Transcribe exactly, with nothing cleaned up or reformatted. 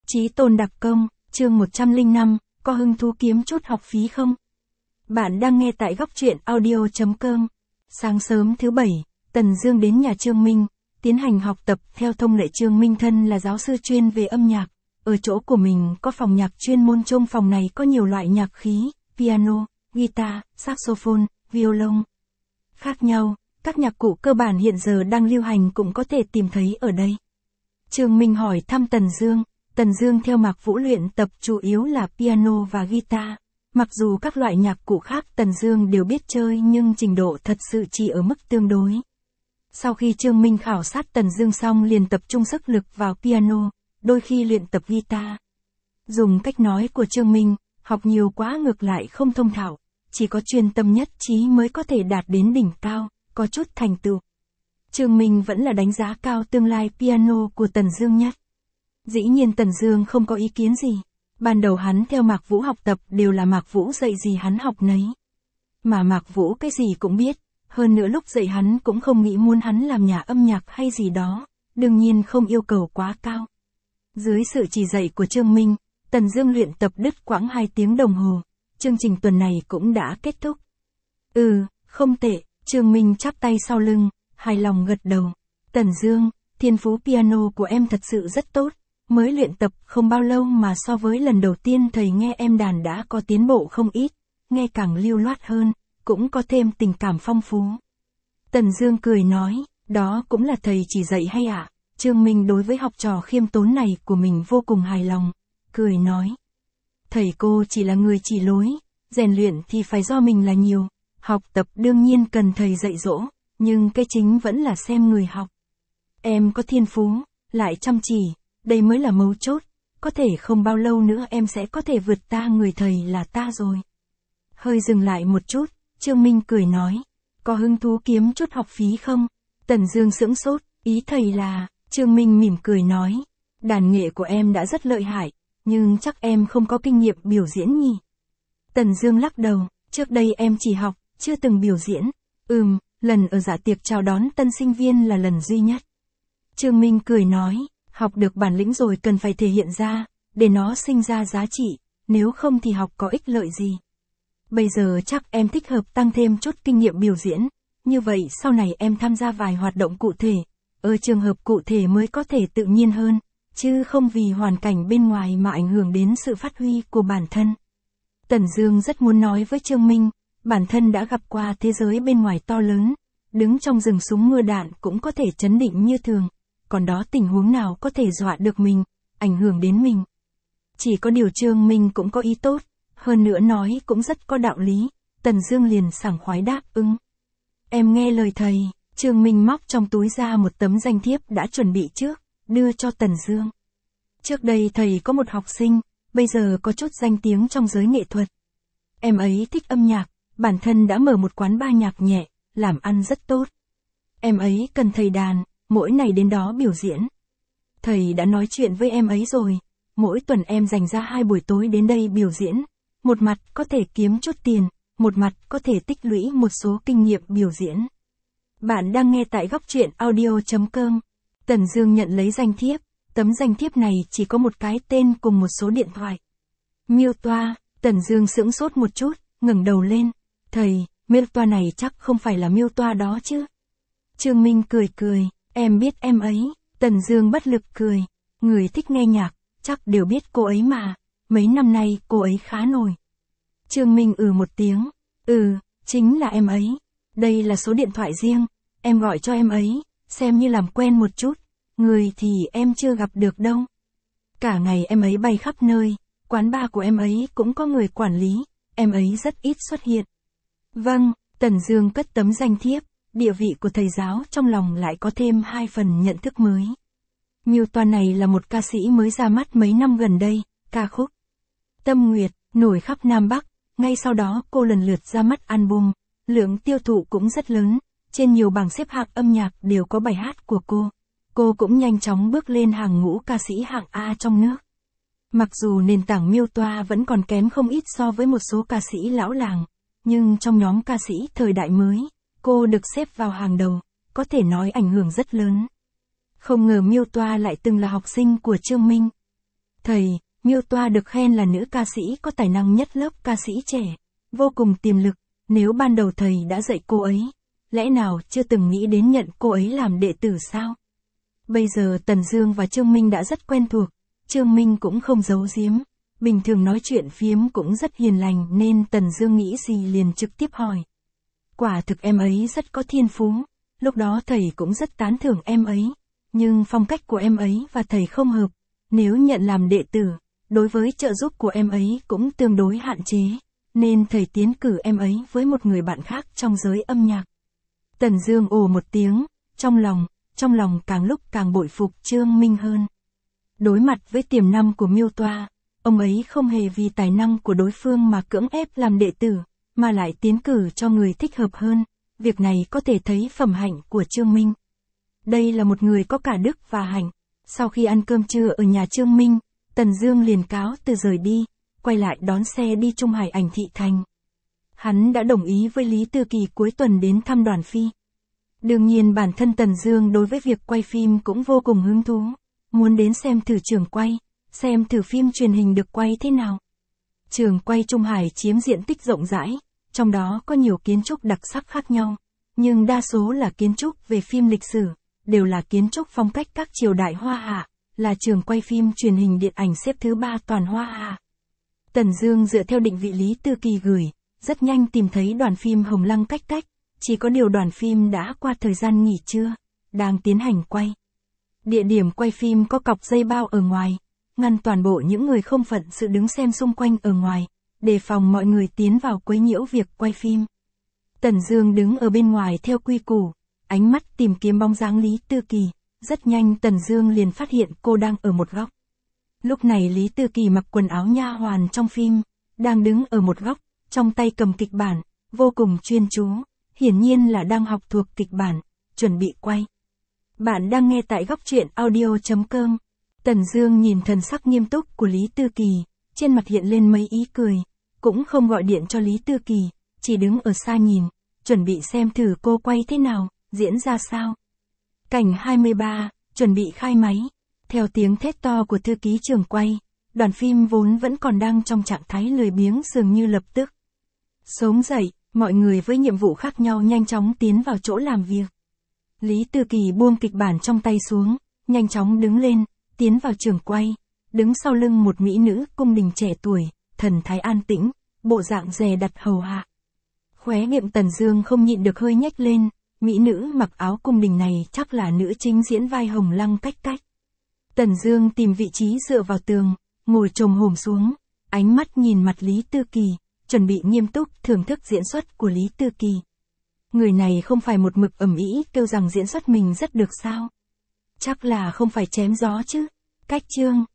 Chí tôn đặc công, chương một trăm lẻ năm, có hứng thú kiếm chút học phí không? Bạn đang nghe tại góc truyện audio chấm com. Sáng sớm thứ bảy, Tần Dương đến nhà Trương Minh, tiến hành học tập. Theo thông lệ, Trương Minh thân là giáo sư chuyên về âm nhạc. Ở chỗ của mình có phòng nhạc chuyên môn. Trong phòng này có nhiều loại nhạc khí, piano, guitar, saxophone, violon khác nhau. Các nhạc cụ cơ bản hiện giờ đang lưu hành cũng có thể tìm thấy ở đây. Trương Minh hỏi thăm Tần Dương. Tần Dương theo Mạc Vũ luyện tập chủ yếu là piano và guitar. Mặc dù các loại nhạc cụ khác Tần Dương đều biết chơi nhưng trình độ thật sự chỉ ở mức tương đối. Sau khi Trương Minh khảo sát Tần Dương xong liền tập trung sức lực vào piano, đôi khi luyện tập guitar. Dùng cách nói của Trương Minh, học nhiều quá ngược lại không thông thạo, chỉ có chuyên tâm nhất trí mới có thể đạt đến đỉnh cao, có chút thành tựu. Trương Minh vẫn là đánh giá cao tương lai piano của Tần Dương nhất. Dĩ nhiên Tần Dương không có ý kiến gì. Ban đầu hắn theo Mạc Vũ học tập đều là Mạc Vũ dạy gì hắn học nấy. Mà Mạc Vũ cái gì cũng biết, hơn nữa lúc dạy hắn cũng không nghĩ muốn hắn làm nhà âm nhạc hay gì đó, đương nhiên không yêu cầu quá cao. Dưới sự chỉ dạy của Trương Minh, Tần Dương luyện tập đứt quãng hai tiếng đồng hồ, chương trình tuần này cũng đã kết thúc. Ừ, không tệ, Trương Minh chắp tay sau lưng, hài lòng gật đầu. Tần Dương, thiên phú piano của em thật sự rất tốt. Mới luyện tập không bao lâu mà so với lần đầu tiên thầy nghe em đàn đã có tiến bộ không ít, nghe càng lưu loát hơn, cũng có thêm tình cảm phong phú. Tần Dương cười nói, đó cũng là thầy chỉ dạy hay ạ? À? Trương Minh đối với học trò khiêm tốn này của mình vô cùng hài lòng, cười nói. Thầy cô chỉ là người chỉ lối, rèn luyện thì phải do mình là nhiều, học tập đương nhiên cần thầy dạy dỗ, nhưng cái chính vẫn là xem người học. Em có thiên phú, lại chăm chỉ. Đây mới là mấu chốt, có thể không bao lâu nữa em sẽ có thể vượt ta người thầy là ta rồi. Hơi dừng lại một chút, Trương Minh cười nói, có hứng thú kiếm chút học phí không? Tần Dương sững sốt, ý thầy là, Trương Minh mỉm cười nói, đàn nghệ của em đã rất lợi hại, nhưng chắc em không có kinh nghiệm biểu diễn nhỉ? Tần Dương lắc đầu, trước đây em chỉ học, chưa từng biểu diễn. Ừm, lần ở dạ tiệc chào đón tân sinh viên là lần duy nhất. Trương Minh cười nói, học được bản lĩnh rồi cần phải thể hiện ra, để nó sinh ra giá trị, nếu không thì học có ích lợi gì. Bây giờ chắc em thích hợp tăng thêm chút kinh nghiệm biểu diễn, như vậy sau này em tham gia vài hoạt động cụ thể, ở trường hợp cụ thể mới có thể tự nhiên hơn, chứ không vì hoàn cảnh bên ngoài mà ảnh hưởng đến sự phát huy của bản thân. Tần Dương rất muốn nói với Trương Minh, bản thân đã gặp qua thế giới bên ngoài to lớn, đứng trong rừng súng mưa đạn cũng có thể trấn định như thường. Còn đó tình huống nào có thể dọa được mình, ảnh hưởng đến mình. Chỉ có điều Trương Minh cũng có ý tốt, hơn nữa nói cũng rất có đạo lý, Tần Dương liền sảng khoái đáp ứng. Em nghe lời thầy, Trương Minh móc trong túi ra một tấm danh thiếp đã chuẩn bị trước, đưa cho Tần Dương. Trước đây thầy có một học sinh, bây giờ có chút danh tiếng trong giới nghệ thuật. Em ấy thích âm nhạc, bản thân đã mở một quán bar nhạc nhẹ, làm ăn rất tốt. Em ấy cần thầy đàn, mỗi ngày đến đó biểu diễn. Thầy đã nói chuyện với em ấy rồi, mỗi tuần em dành ra hai buổi tối đến đây biểu diễn, một mặt có thể kiếm chút tiền, một mặt có thể tích lũy một số kinh nghiệm biểu diễn. Bạn đang nghe tại góc truyện audio chấm com. Tần Dương nhận lấy danh thiếp, tấm danh thiếp này chỉ có một cái tên cùng một số điện thoại. Miêu toa, Tần Dương sững sốt một chút, ngẩng đầu lên. Thầy, miêu toa này chắc không phải là miêu toa đó chứ? Trương Minh cười cười. Em biết em ấy, Tần Dương bất lực cười, người thích nghe nhạc, chắc đều biết cô ấy mà, mấy năm nay cô ấy khá nổi. Trương Minh ừ một tiếng, ừ, chính là em ấy, đây là số điện thoại riêng, em gọi cho em ấy, xem như làm quen một chút, người thì em chưa gặp được đâu. Cả ngày em ấy bay khắp nơi, quán bar của em ấy cũng có người quản lý, em ấy rất ít xuất hiện. Vâng, Tần Dương cất tấm danh thiếp. Địa vị của thầy giáo trong lòng lại có thêm hai phần nhận thức mới. Miêu toa này là một ca sĩ mới ra mắt mấy năm gần đây, ca khúc Tâm Nguyệt, nổi khắp Nam Bắc, ngay sau đó cô lần lượt ra mắt album, lượng tiêu thụ cũng rất lớn, trên nhiều bảng xếp hạng âm nhạc đều có bài hát của cô. Cô cũng nhanh chóng bước lên hàng ngũ ca sĩ hạng A trong nước. Mặc dù nền tảng miêu toa vẫn còn kém không ít so với một số ca sĩ lão làng, nhưng trong nhóm ca sĩ thời đại mới, cô được xếp vào hàng đầu, có thể nói ảnh hưởng rất lớn. Không ngờ miêu toa lại từng là học sinh của Trương Minh. Thầy, Miêu Toa được khen là nữ ca sĩ có tài năng nhất lớp ca sĩ trẻ, vô cùng tiềm lực, nếu ban đầu thầy đã dạy cô ấy, lẽ nào chưa từng nghĩ đến nhận cô ấy làm đệ tử sao? Bây giờ Tần Dương và Trương Minh đã rất quen thuộc, Trương Minh cũng không giấu giếm, bình thường nói chuyện phiếm cũng rất hiền lành nên Tần Dương nghĩ gì liền trực tiếp hỏi. Quả thực em ấy rất có thiên phú, lúc đó thầy cũng rất tán thưởng em ấy, nhưng phong cách của em ấy và thầy không hợp, nếu nhận làm đệ tử, đối với trợ giúp của em ấy cũng tương đối hạn chế, nên thầy tiến cử em ấy với một người bạn khác trong giới âm nhạc. Tần Dương ồ một tiếng, trong lòng, trong lòng càng lúc càng bội phục Trương Minh hơn. Đối mặt với tiềm năng của Miêu Toa, ông ấy không hề vì tài năng của đối phương mà cưỡng ép làm đệ tử, mà lại tiến cử cho người thích hợp hơn, việc này có thể thấy phẩm hạnh của Trương Minh. Đây là một người có cả đức và hạnh. Sau khi ăn cơm trưa ở nhà Trương Minh, Tần Dương liền cáo từ rời đi, quay lại đón xe đi Trung Hải Ảnh Thị Thành. Hắn đã đồng ý với Lý Tư Kỳ cuối tuần đến thăm đoàn phi. Đương nhiên bản thân Tần Dương đối với việc quay phim cũng vô cùng hứng thú, muốn đến xem thử trường quay, xem thử phim truyền hình được quay thế nào. Trường quay Trung Hải chiếm diện tích rộng rãi, trong đó có nhiều kiến trúc đặc sắc khác nhau, nhưng đa số là kiến trúc về phim lịch sử, đều là kiến trúc phong cách các triều đại Hoa Hạ, là trường quay phim truyền hình điện ảnh xếp thứ ba toàn Hoa Hạ. Tần Dương dựa theo định vị Lý Tư Kỳ gửi, rất nhanh tìm thấy đoàn phim Hồng Lăng Cách Cách, chỉ có điều đoàn phim đã qua thời gian nghỉ trưa, đang tiến hành quay. Địa điểm quay phim có cọc dây bao ở ngoài, ngăn toàn bộ những người không phận sự đứng xem xung quanh ở ngoài, đề phòng mọi người tiến vào quấy nhiễu việc quay phim. Tần Dương đứng ở bên ngoài theo quy củ, ánh mắt tìm kiếm bóng dáng Lý Tư Kỳ, rất nhanh Tần Dương liền phát hiện cô đang ở một góc. Lúc này Lý Tư Kỳ mặc quần áo nha hoàn trong phim, đang đứng ở một góc, trong tay cầm kịch bản, vô cùng chuyên chú, hiển nhiên là đang học thuộc kịch bản, chuẩn bị quay. Bạn đang nghe tại góc truyện audio chấm com. Tần Dương nhìn thần sắc nghiêm túc của Lý Tư Kỳ, trên mặt hiện lên mấy ý cười, cũng không gọi điện cho Lý Tư Kỳ, chỉ đứng ở xa nhìn, chuẩn bị xem thử cô quay thế nào, diễn ra sao. Cảnh hai mươi ba, chuẩn bị khai máy. Theo tiếng thét to của thư ký trường quay, đoàn phim vốn vẫn còn đang trong trạng thái lười biếng dường như lập tức sống dậy, mọi người với nhiệm vụ khác nhau nhanh chóng tiến vào chỗ làm việc. Lý Tư Kỳ buông kịch bản trong tay xuống, nhanh chóng đứng lên, tiến vào trường quay, đứng sau lưng một mỹ nữ cung đình trẻ tuổi, thần thái an tĩnh, bộ dạng dè đặt hầu hạ. Khóe miệng Tần Dương không nhịn được hơi nhếch lên, mỹ nữ mặc áo cung đình này chắc là nữ chính diễn vai Hồng Lăng Cách Cách. Tần Dương tìm vị trí dựa vào tường, ngồi chồm hổm xuống, ánh mắt nhìn mặt Lý Tư Kỳ, chuẩn bị nghiêm túc thưởng thức diễn xuất của Lý Tư Kỳ. Người này không phải một mực ầm ĩ kêu rằng diễn xuất mình rất được sao? Chắc là không phải chém gió chứ? Cách chương